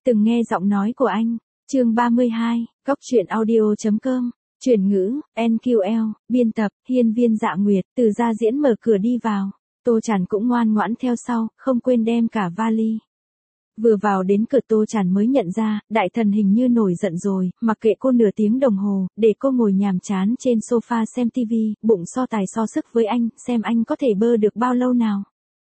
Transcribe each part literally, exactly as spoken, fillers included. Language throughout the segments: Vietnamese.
từng nghe giọng nói của anh. Chương ba mươi hai, Góc truyện audio chấm com. Chuyển ngữ, en quy lờ, biên tập, Hiên Viên Dạ Nguyệt. Từ Gia Diễn mở cửa đi vào. Tô Chản cũng ngoan ngoãn theo sau, không quên đem cả vali. Vừa vào đến cửa Tô Chản mới nhận ra, đại thần hình như nổi giận rồi, mặc kệ cô nửa tiếng đồng hồ, để cô ngồi nhàm chán trên sofa xem tivi, bụng so tài so sức với anh, xem anh có thể bơ được bao lâu nào.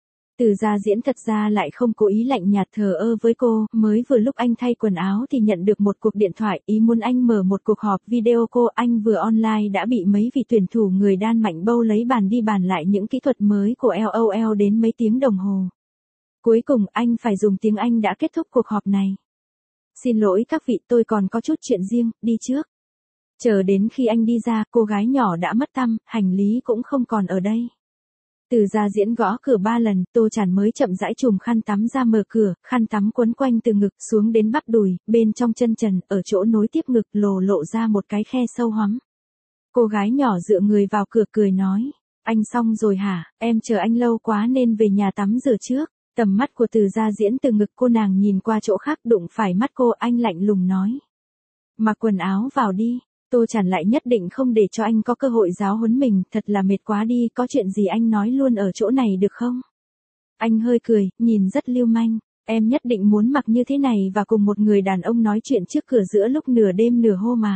Từ Gia Diễn thật ra lại không cố ý lạnh nhạt thờ ơ với cô, mới vừa lúc anh thay quần áo thì nhận được một cuộc điện thoại, ý muốn anh mở một cuộc họp video cô, anh vừa online đã bị mấy vị tuyển thủ người Đan Mạch bâu lấy bàn đi bàn lại những kỹ thuật mới của LOL đến mấy tiếng đồng hồ. Cuối cùng anh phải dùng tiếng Anh đã kết thúc cuộc họp này. Xin lỗi các vị, tôi còn có chút chuyện riêng, đi trước. Chờ đến khi anh đi ra, cô gái nhỏ đã mất tăm, hành lý cũng không còn ở đây. Từ Gia Diễn gõ cửa ba lần, Tô Chản mới chậm rãi chùm khăn tắm ra mở cửa, khăn tắm quấn quanh từ ngực xuống đến bắp đùi, bên trong chân trần, ở chỗ nối tiếp ngực lồ lộ ra một cái khe sâu hoắm. Cô gái nhỏ dựa người vào cửa cười nói, anh xong rồi hả, em chờ anh lâu quá nên về nhà tắm rửa trước. Tầm mắt của Từ Gia Diễn từ ngực cô nàng nhìn qua chỗ khác đụng phải mắt cô, anh lạnh lùng nói. Mặc quần áo vào đi. Tô Chản lại nhất định không để cho anh có cơ hội giáo huấn mình, thật là mệt quá đi, có chuyện gì anh nói luôn ở chỗ này được không? Anh hơi cười, nhìn rất lưu manh, em nhất định muốn mặc như thế này và cùng một người đàn ông nói chuyện trước cửa giữa lúc nửa đêm nửa hôm mà.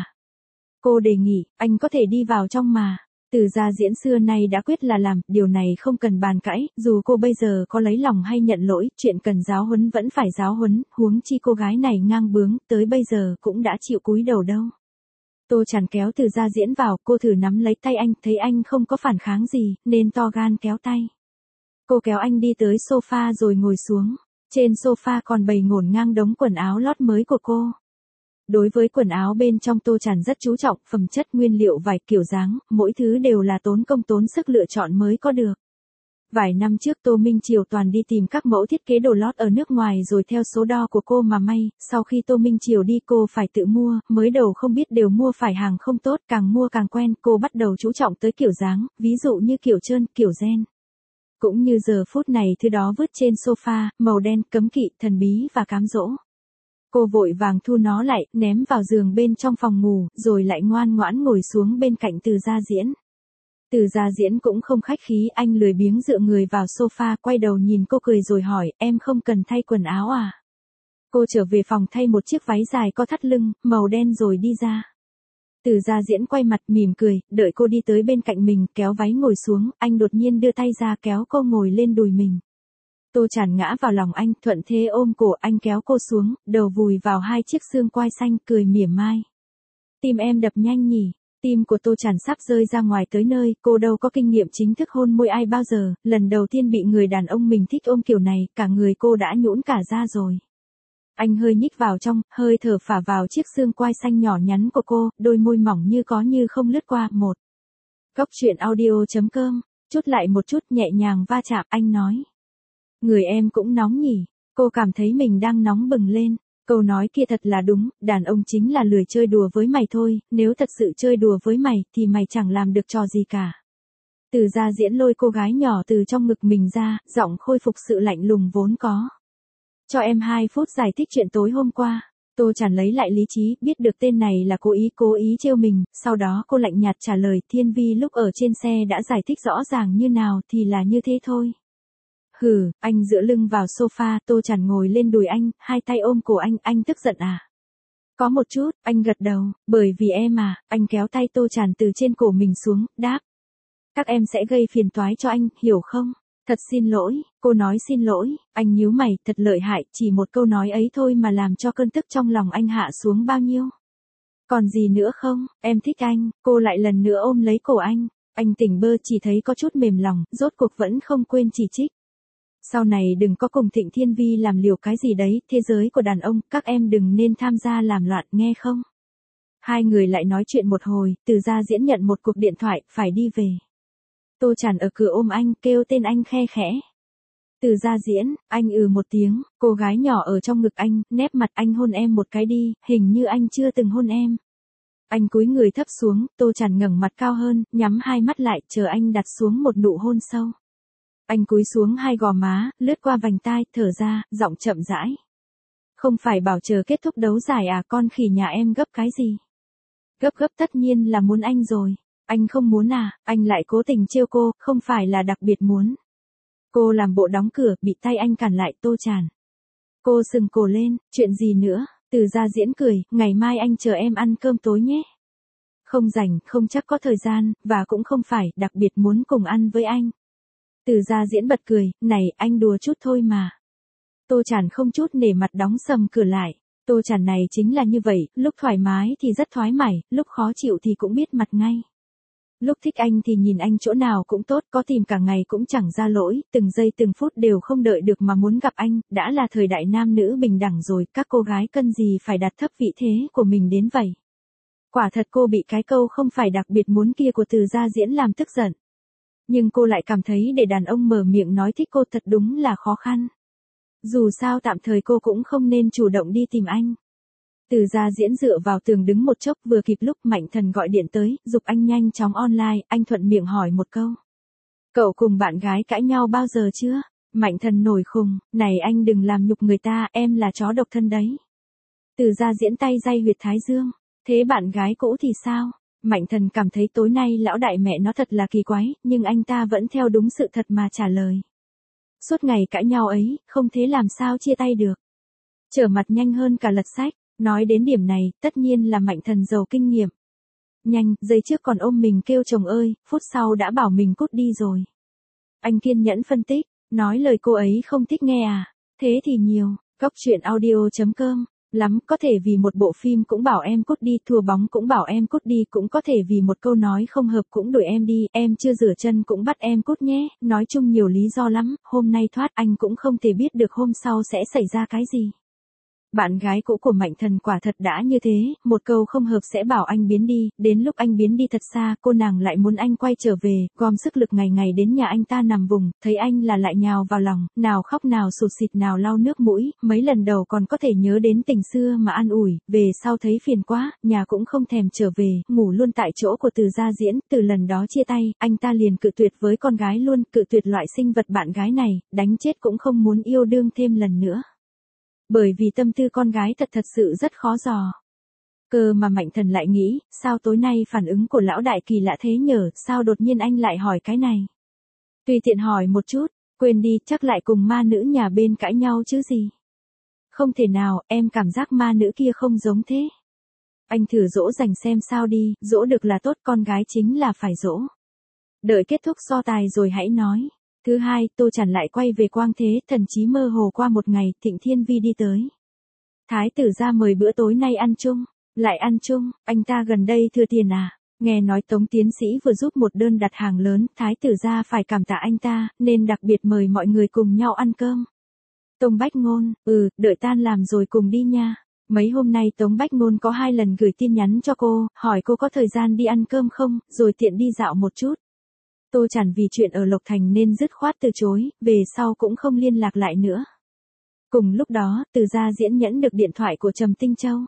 Cô đề nghị, anh có thể đi vào trong mà. Từ Gia Diễn xưa nay đã quyết là làm, điều này không cần bàn cãi, dù cô bây giờ có lấy lòng hay nhận lỗi, chuyện cần giáo huấn vẫn phải giáo huấn, huống chi cô gái này ngang bướng, tới bây giờ cũng đã chịu cúi đầu đâu. Tô Chản kéo Từ Gia Diễn vào, cô thử nắm lấy tay anh, thấy anh không có phản kháng gì, nên to gan kéo tay. Cô kéo anh đi tới sofa rồi ngồi xuống, trên sofa còn bày ngổn ngang đống quần áo lót mới của cô. Đối với quần áo bên trong Tô Chản rất chú trọng, phẩm chất, nguyên liệu, vải, kiểu dáng, mỗi thứ đều là tốn công tốn sức lựa chọn mới có được. Vài năm trước Tô Minh Triều toàn đi tìm các mẫu thiết kế đồ lót ở nước ngoài rồi theo số đo của cô mà may, sau khi Tô Minh Triều đi cô phải tự mua, mới đầu không biết đều mua phải hàng không tốt, càng mua càng quen, cô bắt đầu chú trọng tới kiểu dáng, ví dụ như kiểu trơn, kiểu ren. Cũng như giờ phút này thứ đó vứt trên sofa, màu đen, cấm kỵ, thần bí và cám dỗ. Cô vội vàng thu nó lại, ném vào giường bên trong phòng ngủ, rồi lại ngoan ngoãn ngồi xuống bên cạnh Từ Gia Diễn. Từ Gia Diễn cũng không khách khí, anh lười biếng dựa người vào sofa, quay đầu nhìn cô cười rồi hỏi, em không cần thay quần áo à? Cô trở về phòng thay một chiếc váy dài có thắt lưng, màu đen rồi đi ra. Từ Gia Diễn quay mặt mỉm cười, đợi cô đi tới bên cạnh mình, kéo váy ngồi xuống, anh đột nhiên đưa tay ra kéo cô ngồi lên đùi mình. Tô Chản ngã vào lòng anh, thuận thế ôm cổ anh kéo cô xuống, đầu vùi vào hai chiếc xương quai xanh, cười mỉa mai. Tim em đập nhanh nhỉ? Tim của Tô Chản sắp rơi ra ngoài tới nơi, cô đâu có kinh nghiệm chính thức hôn môi ai bao giờ, lần đầu tiên bị người đàn ông mình thích ôm kiểu này, cả người cô đã nhũn cả ra rồi. Anh hơi nhích vào trong, hơi thở phả vào chiếc xương quai xanh nhỏ nhắn của cô, đôi môi mỏng như có như không lướt qua. Một. Góc truyện audio chấm com, chút lại một chút nhẹ nhàng va chạm, anh nói. Người em cũng nóng nhỉ, cô cảm thấy mình đang nóng bừng lên. Câu nói kia thật là đúng, đàn ông chính là lười chơi đùa với mày thôi, nếu thật sự chơi đùa với mày thì mày chẳng làm được trò gì cả. Từ Gia Diễn lôi cô gái nhỏ từ trong ngực mình ra, giọng khôi phục sự lạnh lùng vốn có. Cho em hai phút giải thích chuyện tối hôm qua. Tô Chản lấy lại lý trí, biết được tên này là cố ý cố ý trêu mình, sau đó cô lạnh nhạt trả lời, Thiên Vi lúc ở trên xe đã giải thích rõ ràng như nào thì là như thế thôi. Hừ, anh dựa lưng vào sofa, Tô Chản ngồi lên đùi anh, hai tay ôm cổ anh, anh tức giận à? Có một chút, anh gật đầu, bởi vì em à, anh kéo tay Tô Chản từ trên cổ mình xuống, đáp. Các em sẽ gây phiền toái cho anh, hiểu không? Thật xin lỗi, cô nói xin lỗi, anh nhíu mày, thật lợi hại, chỉ một câu nói ấy thôi mà làm cho cơn tức trong lòng anh hạ xuống bao nhiêu. Còn gì nữa không, em thích anh, cô lại lần nữa ôm lấy cổ anh, anh tỉnh bơ chỉ thấy có chút mềm lòng, rốt cuộc vẫn không quên chỉ trích. Sau này đừng có cùng Thịnh Thiên Vi làm liều cái gì đấy, thế giới của đàn ông, các em đừng nên tham gia làm loạn, nghe không? Hai người lại nói chuyện một hồi, Từ Gia Diễn nhận một cuộc điện thoại, phải đi về. Tô Chản ở cửa ôm anh, kêu tên anh khe khẽ. Từ Gia Diễn, anh ừ một tiếng, cô gái nhỏ ở trong ngực anh, nép mặt anh hôn em một cái đi, hình như anh chưa từng hôn em. Anh cúi người thấp xuống, Tô Chản ngẩng mặt cao hơn, nhắm hai mắt lại, chờ anh đặt xuống một nụ hôn sâu. Anh cúi xuống hai gò má, lướt qua vành tai, thở ra, giọng chậm rãi. Không phải bảo chờ kết thúc đấu giải à, con khỉ nhà em gấp cái gì? Gấp gấp tất nhiên là muốn anh rồi. Anh không muốn à, anh lại cố tình trêu cô, không phải là đặc biệt muốn. Cô làm bộ đóng cửa, bị tay anh cản lại. Tô Tràn. Cô sừng cổ lên, chuyện gì nữa? Từ Gia Diễn cười, ngày mai anh chờ em ăn cơm tối nhé. Không rảnh, không chắc có thời gian, và cũng không phải đặc biệt muốn cùng ăn với anh. Từ Gia Diễn bật cười, này anh đùa chút thôi mà. Tô Tràn không chút nể mặt đóng sầm cửa lại. Tô Tràn này chính là như vậy, lúc thoải mái thì rất thoải mái, lúc khó chịu thì cũng biết mặt ngay. Lúc thích anh thì nhìn anh chỗ nào cũng tốt, có tìm cả ngày cũng chẳng ra lỗi, từng giây từng phút đều không đợi được mà muốn gặp anh, đã là thời đại nam nữ bình đẳng rồi, các cô gái cần gì phải đặt thấp vị thế của mình đến vậy. Quả thật cô bị cái câu không phải đặc biệt muốn kia của Từ Gia Diễn làm tức giận. Nhưng cô lại cảm thấy để đàn ông mở miệng nói thích cô thật đúng là khó khăn. Dù sao tạm thời cô cũng không nên chủ động đi tìm anh. Từ Gia Diễn dựa vào tường đứng một chốc, vừa kịp lúc Mạnh Thần gọi điện tới, giục anh nhanh chóng online, anh thuận miệng hỏi một câu. Cậu cùng bạn gái cãi nhau bao giờ chưa? Mạnh Thần nổi khùng, này anh đừng làm nhục người ta, em là chó độc thân đấy. Từ Gia Diễn tay day huyệt thái dương, thế bạn gái cũ thì sao? Mạnh Thần cảm thấy tối nay lão đại mẹ nó thật là kỳ quái, nhưng anh ta vẫn theo đúng sự thật mà trả lời. Suốt ngày cãi nhau ấy, không thế làm sao chia tay được. Trở mặt nhanh hơn cả lật sách. Nói đến điểm này, tất nhiên là Mạnh Thần giàu kinh nghiệm. Nhanh, giây trước còn ôm mình kêu chồng ơi, phút sau đã bảo mình cút đi rồi. Anh kiên nhẫn phân tích, nói lời cô ấy không thích nghe à, thế thì nhiều, góc truyện audio chấm com, lắm, có thể vì một bộ phim cũng bảo em cút đi, thua bóng cũng bảo em cút đi, cũng có thể vì một câu nói không hợp cũng đuổi em đi, em chưa rửa chân cũng bắt em cút nhé, nói chung nhiều lý do lắm, hôm nay thoát anh cũng không thể biết được hôm sau sẽ xảy ra cái gì. Bạn gái cũ của Mạnh Thần quả thật đã như thế, một câu không hợp sẽ bảo anh biến đi, đến lúc anh biến đi thật xa, cô nàng lại muốn anh quay trở về, gom sức lực ngày ngày đến nhà anh ta nằm vùng, thấy anh là lại nhào vào lòng, nào khóc nào sụt sịt nào lau nước mũi, mấy lần đầu còn có thể nhớ đến tình xưa mà an ủi, về sau thấy phiền quá, nhà cũng không thèm trở về, ngủ luôn tại chỗ của Từ Gia Diễn, từ lần đó chia tay, anh ta liền cự tuyệt với con gái luôn, cự tuyệt loại sinh vật bạn gái này, đánh chết cũng không muốn yêu đương thêm lần nữa. Bởi vì tâm tư con gái thật thật sự rất khó dò. Cơ mà Mạnh Thần lại nghĩ, sao tối nay phản ứng của lão đại kỳ lạ thế nhở, sao đột nhiên anh lại hỏi cái này. Tùy tiện hỏi một chút, quên đi, chắc lại cùng ma nữ nhà bên cãi nhau chứ gì. Không thể nào, em cảm giác ma nữ kia không giống thế. Anh thử dỗ dành xem sao đi, dỗ được là tốt, con gái chính là phải dỗ. Đợi kết thúc so tài rồi hãy nói. Thứ hai, Tô Tràn lại quay về Quang Thế, thần chí mơ hồ qua một ngày, Thịnh Thiên Vi đi tới. Thái tử ra mời bữa tối nay ăn chung, lại ăn chung, anh ta gần đây thừa tiền à? Nghe nói Tống tiến sĩ vừa giúp một đơn đặt hàng lớn, Thái tử ra phải cảm tạ anh ta, nên đặc biệt mời mọi người cùng nhau ăn cơm. Tống Bách Ngôn, ừ, đợi tan làm rồi cùng đi nha. Mấy hôm nay Tống Bách Ngôn có hai lần gửi tin nhắn cho cô, hỏi cô có thời gian đi ăn cơm không, rồi tiện đi dạo một chút. Tô Tràn vì chuyện ở Lộc Thành nên dứt khoát từ chối, về sau cũng không liên lạc lại nữa. Cùng lúc đó, Từ Gia Diễn nhẫn được điện thoại của Trầm Tinh Châu.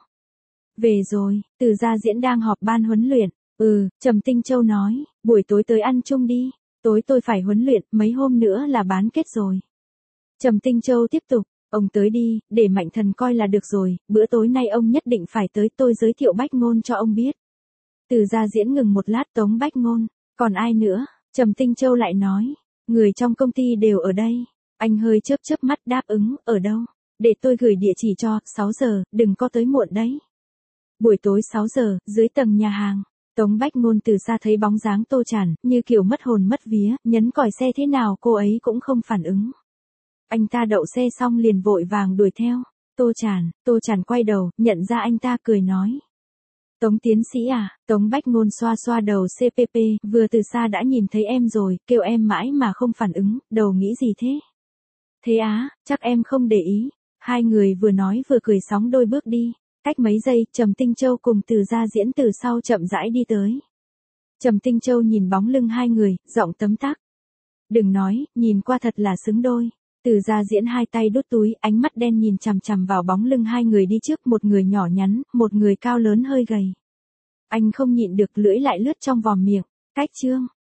Về rồi, Từ Gia Diễn đang họp ban huấn luyện. Ừ, Trầm Tinh Châu nói, buổi tối tới ăn chung đi. Tối tôi phải huấn luyện, mấy hôm nữa là bán kết rồi. Trầm Tinh Châu tiếp tục, ông tới đi, để Mạnh Thần coi là được rồi, bữa tối nay ông nhất định phải tới, tôi giới thiệu Bách Ngôn cho ông biết. Từ Gia Diễn ngừng một lát, Tống Bách Ngôn, còn ai nữa? Trầm Tinh Châu lại nói, người trong công ty đều ở đây. Anh hơi chớp chớp mắt đáp ứng, ở đâu? Để tôi gửi địa chỉ cho, sáu giờ, đừng có tới muộn đấy. Buổi tối sáu giờ, dưới tầng nhà hàng. Tống Bách Ngôn từ xa thấy bóng dáng Tô Tràn, như kiểu mất hồn mất vía, nhấn còi xe thế nào cô ấy cũng không phản ứng. Anh ta đậu xe xong liền vội vàng đuổi theo. Tô Tràn, Tô Tràn quay đầu, nhận ra anh ta cười nói. Tống tiến sĩ à, Tống Bách Ngôn xoa xoa đầu xê pê pê, vừa từ xa đã nhìn thấy em rồi, kêu em mãi mà không phản ứng, đầu nghĩ gì thế? Thế á, chắc em không để ý. Hai người vừa nói vừa cười sóng đôi bước đi. Cách mấy giây, Trầm Tinh Châu cùng Từ Gia Diễn từ sau chậm rãi đi tới. Trầm Tinh Châu nhìn bóng lưng hai người, giọng tấm tắc. Đừng nói, nhìn qua thật là xứng đôi. Từ Gia Diễn hai tay đút túi, ánh mắt đen nhìn chằm chằm vào bóng lưng hai người đi trước, một người nhỏ nhắn, một người cao lớn hơi gầy. Anh không nhịn được, lưỡi lại lướt trong vòm miệng. Cách chương.